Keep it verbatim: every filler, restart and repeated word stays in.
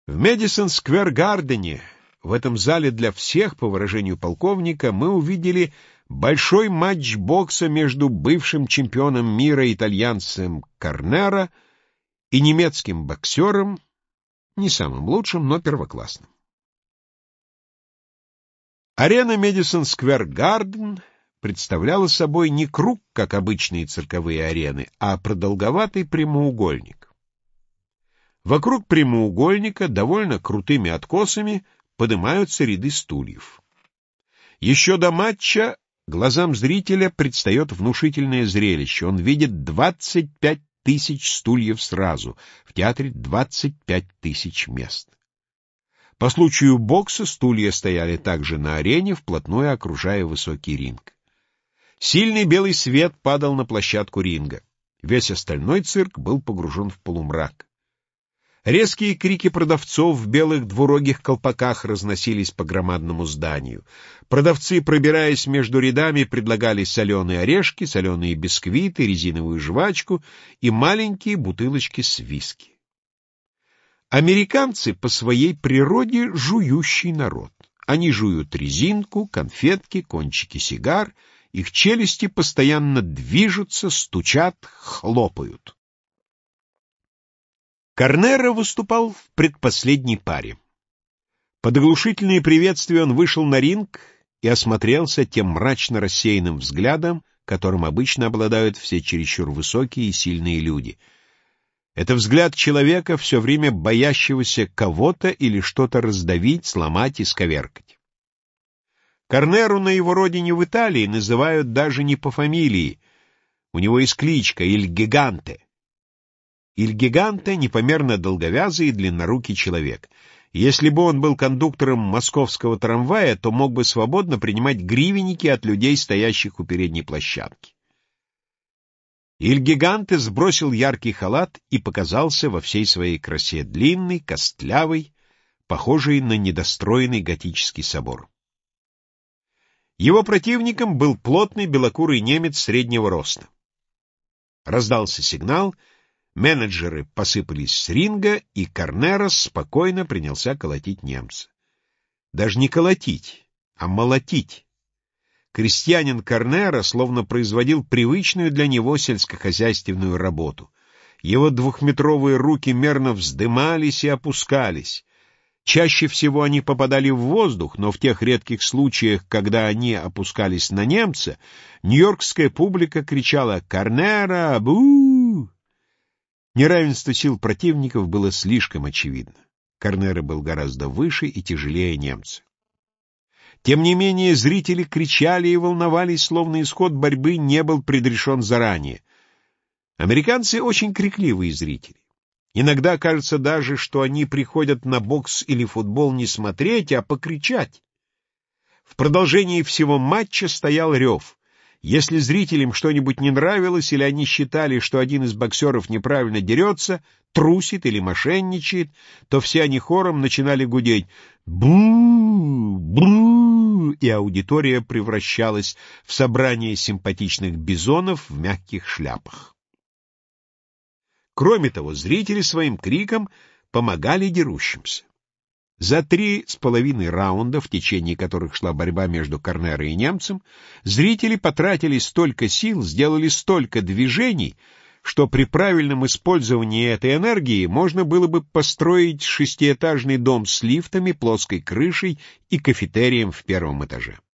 В Мэдисон-сквер-гардене, в этом зале для всех, по выражению полковника, мы увидели большой матч бокса между бывшим чемпионом мира итальянцем Корнера и немецким боксером, не самым лучшим, но первоклассным. Арена Мэдисон-сквер-гарден представляла собой не круг, как обычные цирковые арены, а продолговатый прямоугольник. Вокруг прямоугольника довольно крутыми откосами поднимаются ряды стульев. Еще до матча глазам зрителя предстает внушительное зрелище. Он видит двадцать пять тысяч стульев сразу. В театре двадцать пять тысяч мест. По случаю бокса стулья стояли также на арене, вплотную окружая высокий ринг. Сильный белый свет падал на площадку ринга. Весь остальной цирк был погружен в полумрак. Резкие крики продавцов в белых двурогих колпаках разносились по громадному зданию. Продавцы, пробираясь между рядами, предлагали соленые орешки, соленые бисквиты, резиновую жвачку и маленькие бутылочки с виски. Американцы по своей природе жующий народ. Они жуют резинку, конфетки, кончики сигар, их челюсти постоянно движутся, стучат, хлопают. Корнера выступал в предпоследней паре. Под оглушительные приветствия он вышел на ринг и осмотрелся тем мрачно рассеянным взглядом, которым обычно обладают все чересчур высокие и сильные люди. Это взгляд человека, все время боящегося кого-то или что-то раздавить, сломать, исковеркать. Корнеру на его родине в Италии называют даже не по фамилии. У него есть кличка «Иль Гиганте». Иль Гиганте — непомерно долговязый и длиннорукий человек. Если бы он был кондуктором московского трамвая, то мог бы свободно принимать гривенники от людей, стоящих у передней площадки. Иль Гиганте сбросил яркий халат и показался во всей своей красе, длинный, костлявый, похожий на недостроенный готический собор. Его противником был плотный белокурый немец среднего роста. Раздался сигнал, менеджеры посыпались с ринга, и Корнера спокойно принялся колотить немца. Даже не колотить, а молотить. Крестьянин Корнера словно производил привычную для него сельскохозяйственную работу. Его двухметровые руки мерно вздымались и опускались. Чаще всего они попадали в воздух, но в тех редких случаях, когда они опускались на немца, нью-йоркская публика кричала «Корнера! Бу!». Неравенство сил противников было слишком очевидно. Корнера был гораздо выше и тяжелее немца. Тем не менее, зрители кричали и волновались, словно исход борьбы не был предрешен заранее. Американцы очень крикливые зрители. Иногда кажется даже, что они приходят на бокс или футбол не смотреть, а покричать. В продолжении всего матча стоял рев. Если зрителям что-нибудь не нравилось, или они считали, что один из боксеров неправильно дерется, трусит или мошенничает, то все они хором начинали гудеть «бу! Бу!», и аудитория превращалась в собрание симпатичных бизонов в мягких шляпах. Кроме того, зрители своим криком помогали дерущимся. За три с половиной раунда, в течение которых шла борьба между Корнера и немцем, зрители потратили столько сил, сделали столько движений, что при правильном использовании этой энергии можно было бы построить шестиэтажный дом с лифтами, плоской крышей и кафетерием в первом этаже.